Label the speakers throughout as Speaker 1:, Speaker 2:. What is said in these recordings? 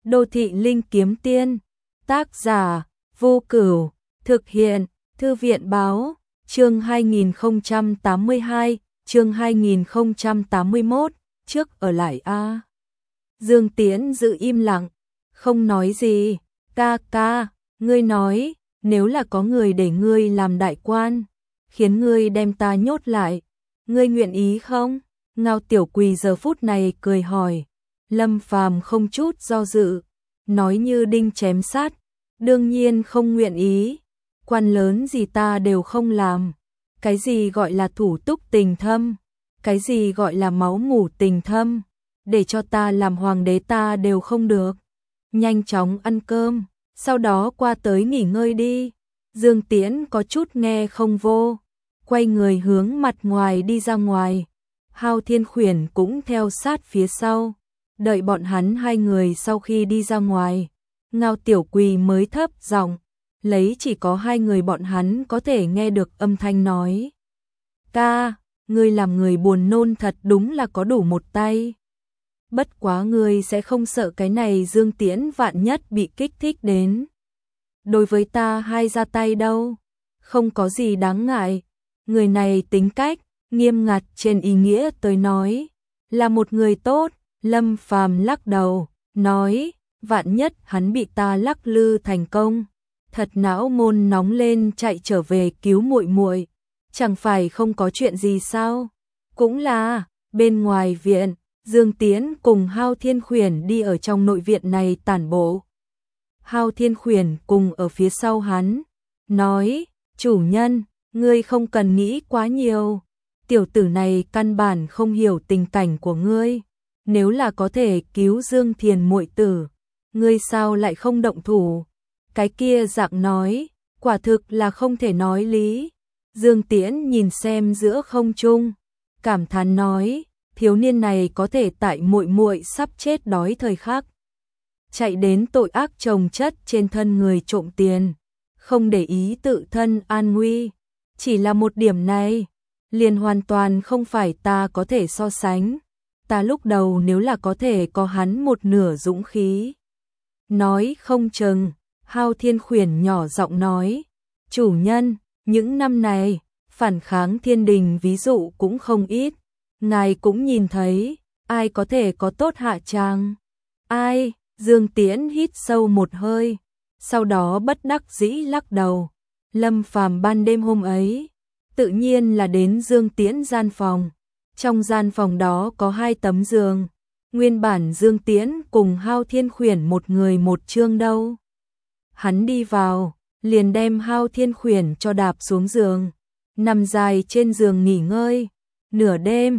Speaker 1: Đô thị linh kiếm tiên. Tác giả Vô Cửu. Thực hiện Thư viện báo. Chương 2082, chương 2081, trước ở lại a. Dương Tiễn giữ im lặng, không nói gì. Ca ca, ngươi nói, nếu là có người để ngươi làm đại quan, khiến ngươi đem ta nhốt lại, ngươi nguyện ý không? Ngao Tiểu Quỳ giờ phút này cười hỏi. Lâm Phàm không chút do dự, nói như đinh chém sát, đương nhiên không nguyện ý, quan lớn gì ta đều không làm. Cái gì gọi là thủ túc tình thâm, cái gì gọi là máu mủ tình thâm, để cho ta làm hoàng đế ta đều không được. Nhanh chóng ăn cơm, sau đó qua tới nghỉ ngơi đi. Dương Tiễn có chút nghe không vô, quay người hướng mặt ngoài đi ra ngoài. Hao Thiên Khuyển cũng theo sát phía sau. Đợi bọn hắn hai người sau khi đi ra ngoài, Ngao Tiểu Quỳ mới thấp giọng, lấy chỉ có hai người bọn hắn có thể nghe được âm thanh nói. Ca, ngươi làm người buồn nôn thật đúng là có đủ một tay. Bất quá ngươi sẽ không sợ cái này Dương Tiễn vạn nhất bị kích thích đến. Đối với ta hai ra tay đâu, không có gì đáng ngại. Người này tính cách, nghiêm ngặt trên ý nghĩa tới nói, là một người tốt. Lâm Phàm lắc đầu, nói, vạn nhất hắn bị ta lắc lư thành công, thật não môn nóng lên chạy trở về cứu muội muội, chẳng phải không có chuyện gì sao? Cũng là, bên ngoài viện, Dương Tiễn cùng Hao Thiên Khuyển đi ở trong nội viện này tản bộ. Hao Thiên Khuyển cùng ở phía sau hắn, nói, chủ nhân, ngươi không cần nghĩ quá nhiều, tiểu tử này căn bản không hiểu tình cảnh của ngươi. Nếu là có thể cứu Dương Thiền muội tử, ngươi sao lại không động thủ? Cái kia dạng nói, quả thực là không thể nói lý. Dương Tiễn nhìn xem giữa không trung, cảm thán nói, thiếu niên này có thể tại muội muội sắp chết đói thời khắc, chạy đến tội ác chồng chất trên thân người trộm tiền, không để ý tự thân an nguy, chỉ là một điểm này, liền hoàn toàn không phải ta có thể so sánh. Ta lúc đầu nếu là có thể có hắn một nửa dũng khí. Nói không chừng, Hao Thiên Khuyển nhỏ giọng nói, chủ nhân, những năm này, phản kháng thiên đình ví dụ cũng không ít, ngài cũng nhìn thấy, ai có thể có tốt hạ tràng. Ai? Dương Tiễn hít sâu một hơi, sau đó bất đắc dĩ lắc đầu. Lâm Phàm ban đêm hôm ấy, tự nhiên là đến Dương Tiễn gian phòng. Trong gian phòng đó có hai tấm giường, nguyên bản Dương Tiễn cùng Hao Thiên Khuyển một người một chương đâu. Hắn đi vào, liền đem Hao Thiên Khuyển cho đạp xuống giường, nằm dài trên giường nghỉ ngơi. Nửa đêm,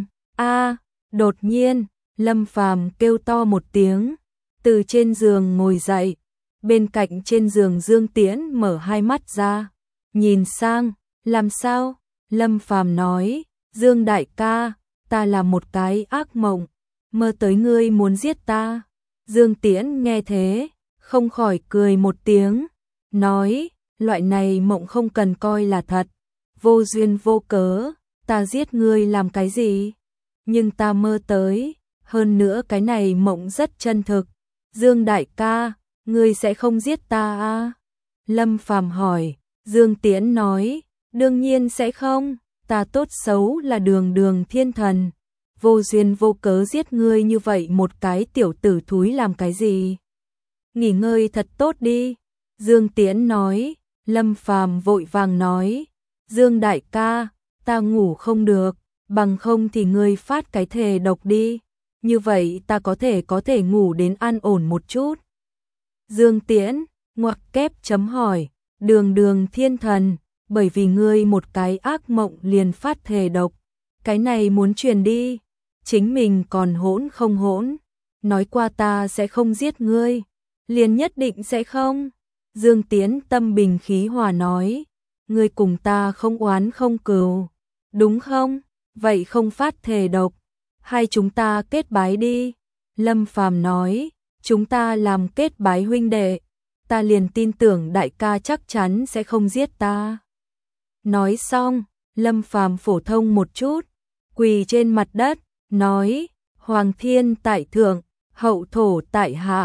Speaker 1: đột nhiên, Lâm Phàm kêu to một tiếng, từ trên giường ngồi dậy, bên cạnh trên giường Dương Tiễn mở hai mắt ra, nhìn sang, làm sao? Lâm Phàm nói, Dương đại ca, ta là một cái ác mộng, mơ tới ngươi muốn giết ta. Dương Tiễn nghe thế, không khỏi cười một tiếng, nói, loại này mộng không cần coi là thật, vô duyên vô cớ, ta giết ngươi làm cái gì? Nhưng ta mơ tới, hơn nữa cái này mộng rất chân thực. Dương đại ca, ngươi sẽ không giết ta à? Lâm Phàm hỏi. Dương Tiễn nói, đương nhiên sẽ không. Ta tốt xấu là đường đường thiên thần, vô duyên vô cớ giết ngươi như vậy một cái tiểu tử thúi làm cái gì? Nghỉ ngơi thật tốt đi. Dương Tiễn nói. Lâm Phàm vội vàng nói, Dương đại ca, ta ngủ không được, bằng không thì ngươi phát cái thề độc đi, như vậy ta có thể ngủ đến an ổn một chút. Dương Tiễn, ngoặc kép chấm hỏi, đường đường thiên thần, bởi vì ngươi một cái ác mộng liền phát thề độc, cái này muốn truyền đi, chính mình còn hỗn không hỗn, nói qua ta sẽ không giết ngươi, liền nhất định sẽ không. Dương Tiễn tâm bình khí hòa nói, ngươi cùng ta không oán không cừu, đúng không? Vậy không phát thề độc, hai chúng ta kết bái đi. Lâm Phàm nói, chúng ta làm kết bái huynh đệ, ta liền tin tưởng đại ca chắc chắn sẽ không giết ta. Nói xong, Lâm Phàm phổ thông một chút, quỳ trên mặt đất, nói, Hoàng thiên tại thượng, hậu thổ tại hạ,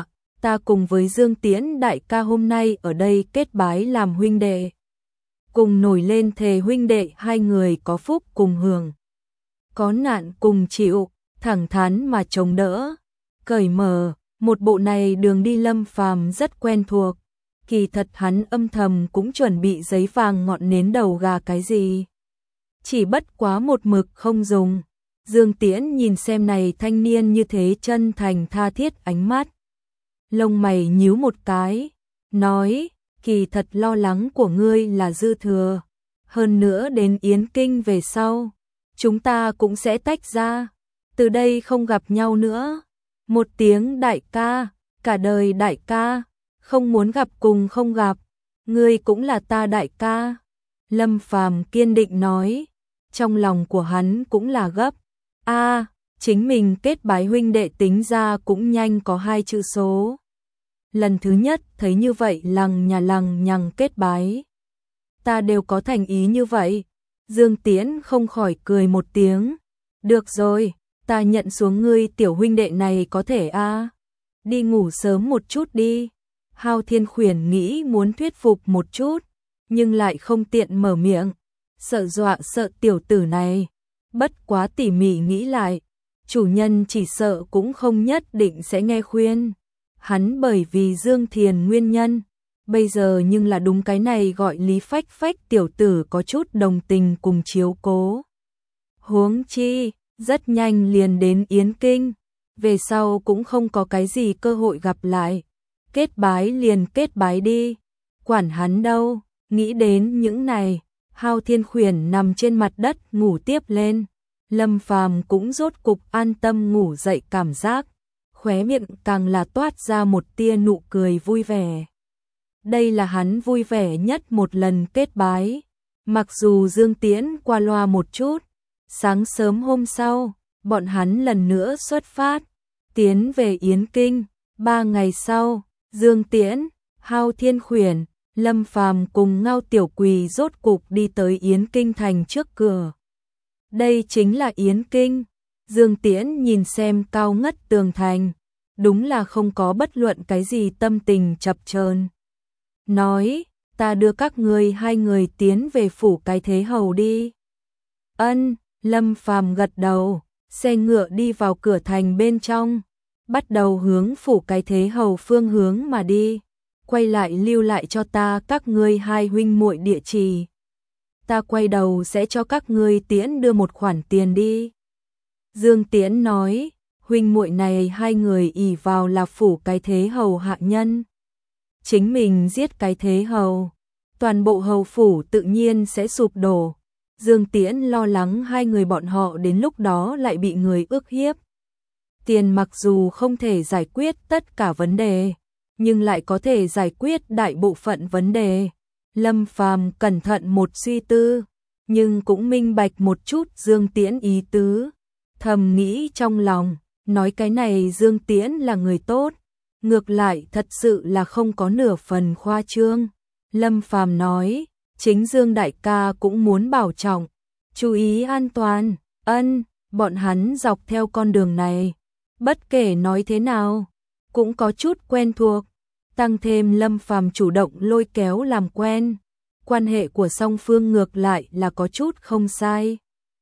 Speaker 1: ta cùng với Dương Tiễn đại ca hôm nay ở đây kết bái làm huynh đệ. Cùng nổi lên thề huynh đệ hai người có phúc cùng hưởng. Có nạn cùng chịu, thẳng thắn mà chống đỡ. Cởi mở, một bộ này đường đi Lâm Phàm rất quen thuộc. Kỳ thật hắn âm thầm cũng chuẩn bị giấy vàng ngọn nến đầu gà cái gì. Chỉ bất quá một mực không dùng. Dương Tiễn nhìn xem này thanh niên như thế chân thành tha thiết ánh mắt. Lông mày nhíu một cái, nói, kỳ thật lo lắng của ngươi là dư thừa. Hơn nữa đến Yến Kinh về sau, chúng ta cũng sẽ tách ra, từ đây không gặp nhau nữa. Một tiếng đại ca, cả đời đại ca, không muốn gặp cùng không gặp, ngươi cũng là ta đại ca. Lâm Phàm kiên định nói, trong lòng của hắn cũng là gấp. Chính mình kết bái huynh đệ tính ra cũng nhanh có 2 chữ số. Lần thứ nhất thấy như vậy lằng nhằng kết bái. Ta đều có thành ý như vậy. Dương Tiễn không khỏi cười một tiếng. Được rồi, ta nhận xuống ngươi tiểu huynh đệ này có thể đi ngủ sớm một chút đi. Hao Thiên Khuyển nghĩ muốn thuyết phục một chút, nhưng lại không tiện mở miệng. Sợ dọa sợ tiểu tử này. Bất quá tỉ mỉ nghĩ lại, chủ nhân chỉ sợ cũng không nhất định sẽ nghe khuyên. Hắn bởi vì Dương Thiền nguyên nhân, bây giờ nhưng là đúng cái này gọi Lý Phách Phách tiểu tử có chút đồng tình cùng chiếu cố. Huống chi, rất nhanh liền đến Yến Kinh, về sau cũng không có cái gì cơ hội gặp lại. Kết bái liền kết bái đi, quản hắn đâu. Nghĩ đến những này, Hao Thiên Khuyển nằm trên mặt đất ngủ tiếp lên. Lâm Phàm cũng rốt cục an tâm ngủ dậy, cảm giác khóe miệng càng là toát ra một tia nụ cười vui vẻ. Đây là hắn vui vẻ nhất một lần kết bái. Mặc dù Dương Tiễn qua loa một chút, sáng sớm hôm sau, bọn hắn lần nữa xuất phát, tiến về Yến Kinh. 3 ngày sau, Dương Tiễn, Hao Thiên Khuyển, Lâm Phàm cùng Ngao Tiểu Quỳ rốt cục đi tới Yến Kinh thành trước cửa. Đây chính là Yến Kinh. Dương Tiễn nhìn xem cao ngất tường thành, đúng là không có bất luận cái gì tâm tình chập chờn. Nói, ta đưa các ngươi 2 người tiến về phủ cái thế hầu đi. Ân, Lâm Phàm gật đầu, xe ngựa đi vào cửa thành bên trong, bắt đầu hướng phủ cái thế hầu phương hướng mà đi. Quay lại lưu lại cho ta các ngươi 2 huynh muội địa chỉ. Ta quay đầu sẽ cho các ngươi Tiễn đưa một khoản tiền đi. Dương Tiễn nói, huynh muội này 2 người ỷ vào là phủ cái thế hầu hạ nhân. Chính mình giết cái thế hầu, toàn bộ hầu phủ tự nhiên sẽ sụp đổ. Dương Tiễn lo lắng 2 người bọn họ đến lúc đó lại bị người ức hiếp. Tiền mặc dù không thể giải quyết tất cả vấn đề, nhưng lại có thể giải quyết đại bộ phận vấn đề. Lâm Phàm cẩn thận một suy tư, nhưng cũng minh bạch một chút Dương Tiễn ý tứ. Thầm nghĩ trong lòng, nói cái này Dương Tiễn là người tốt, ngược lại thật sự là không có nửa phần khoa trương. Lâm Phàm nói, chính Dương đại ca cũng muốn bảo trọng, chú ý an toàn. Ân, bọn hắn dọc theo con đường này, bất kể nói thế nào, cũng có chút quen thuộc. Tăng thêm Lâm Phàm chủ động lôi kéo làm quen, quan hệ của song phương ngược lại là có chút không sai.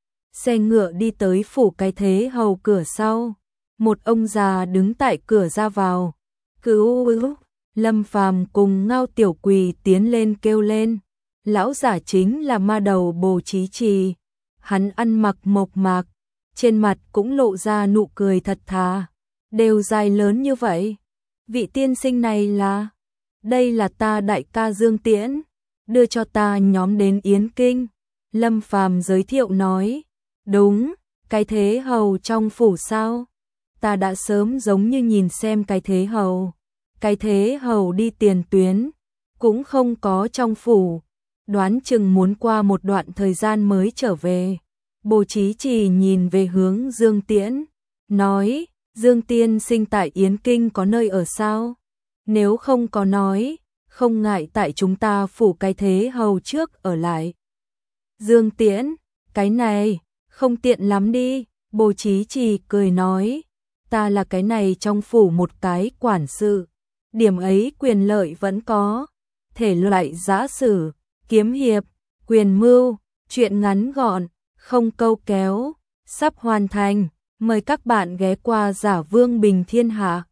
Speaker 1: Xe ngựa đi tới phủ cái thế hầu cửa sau, một ông già đứng tại cửa ra vào. Cứu! Lâm Phàm cùng Ngao Tiểu Quỳ tiến lên kêu lên. Lão giả chính là ma đầu Bồ Chí Trì. Hắn ăn mặc mộc mạc, trên mặt cũng lộ ra nụ cười thật thà. Đều dài lớn như vậy. Vị tiên sinh này là... Đây là ta đại ca Dương Tiễn, đưa cho ta nhóm đến Yến Kinh. Lâm Phàm giới thiệu nói. Đúng, cái thế hầu trong phủ sao? Ta đã sớm giống như nhìn xem cái thế hầu. Cái thế hầu đi tiền tuyến, cũng không có trong phủ. Đoán chừng muốn qua một đoạn thời gian mới trở về. Bồ Chí Trì nhìn về hướng Dương Tiễn, nói, Dương tiên sinh tại Yến Kinh có nơi ở sao? Nếu không có nói, không ngại tại chúng ta phủ cái thế hầu trước ở lại. Dương Tiễn, cái này, không tiện lắm đi. Bồ Chí Trì cười nói, ta là cái này trong phủ một cái quản sự, điểm ấy quyền lợi vẫn có. Thể loại giã sử, kiếm hiệp, quyền mưu, truyện ngắn gọn, không câu kéo, sắp hoàn thành. Mời các bạn ghé qua Giả Vương Bình Thiên Hạ.